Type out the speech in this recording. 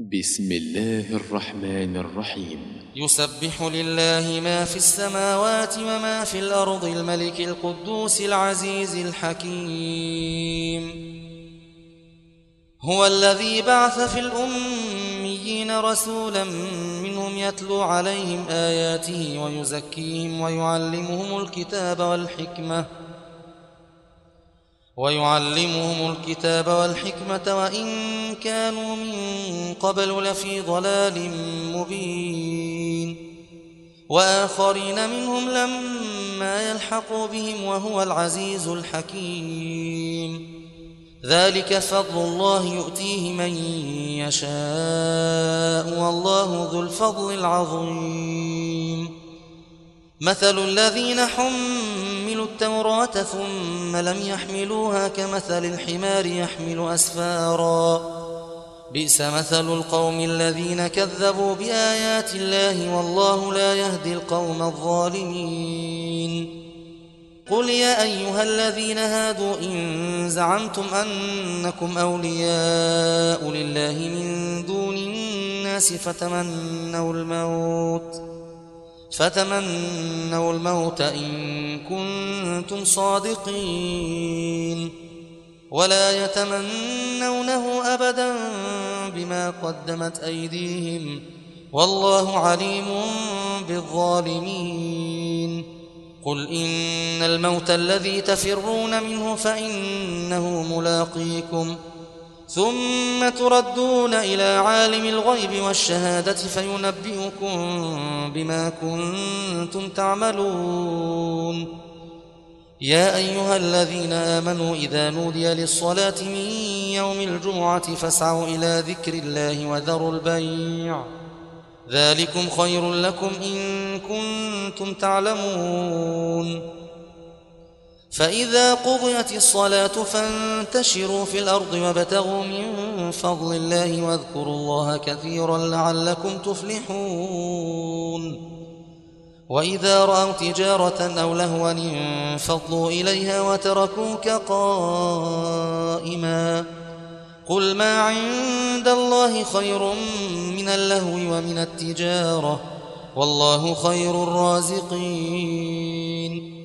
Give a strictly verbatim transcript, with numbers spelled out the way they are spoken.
بسم الله الرحمن الرحيم. يسبح لله ما في السماوات وما في الأرض الملك القدوس العزيز الحكيم. هو الذي بعث في الأميين رسولا منهم يتلو عليهم آياته ويزكيهم ويعلمهم الكتاب والحكمة ويعلمهم الكتاب والحكمة وإن كانوا من قبل لفي ضلال مبين، وآخرين منهم لما يلحقوا بهم وهو العزيز الحكيم. ذلك فضل الله يؤتيه من يشاء والله ذو الفضل العظيم. مثل الذين حملوا التوراة ثم لم يحملوها كمثل الحمار يحمل أسفارا، بئس مثل القوم الذين كذبوا بآيات الله والله لا يهدي القوم الظالمين. قل يا أيها الذين هادوا إن زعمتم أنكم أولياء لله من دون الناس فتمنوا الموت فتمنوا الموت إن كنتم صادقين، ولا يتمنونه أبدا بما قدمت أيديهم والله عليم بالظالمين. قل إن الموت الذي تفرون منه فإنه ملاقيكم ثم تردون إلى عالم الغيب والشهادة فينبئكم بما كنتم تعملون. يا أيها الذين آمنوا إذا نودي للصلاة من يوم الجمعة فاسعوا إلى ذكر الله وذروا البيع، ذلكم خير لكم إن كنتم تعلمون. فإذا قضيت الصلاة فانتشروا في الأرض وابتغوا من فضل الله واذكروا الله كثيرا لعلكم تفلحون. وإذا رأوا تجارة أو لهوا انفضوا إليها وتركوك قائما، قل ما عند الله خير من اللهو ومن التجارة والله خير الرازقين.